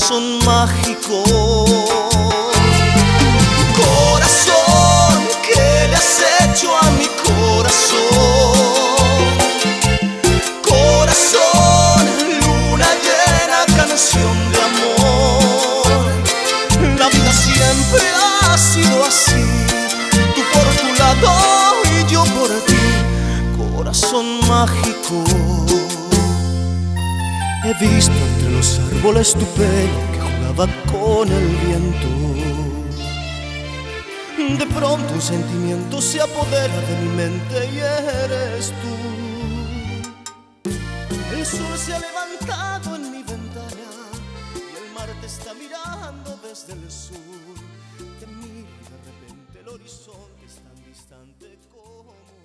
corazón mágico. Corazón, ¿qué le has hecho a mi corazón? Corazón, luna llena, canción de amor. La vida siempre ha sido así, tú por tu lado y yo por ti. Corazón mágico. He visto entre los árboles tu pelo que jugaba con el viento. De pronto un sentimiento se apodera de mi mente y eres tú. El sol se ha levantado en mi ventana y el mar te está mirando desde el sur. Te miro y de repente el horizonte es tan distante como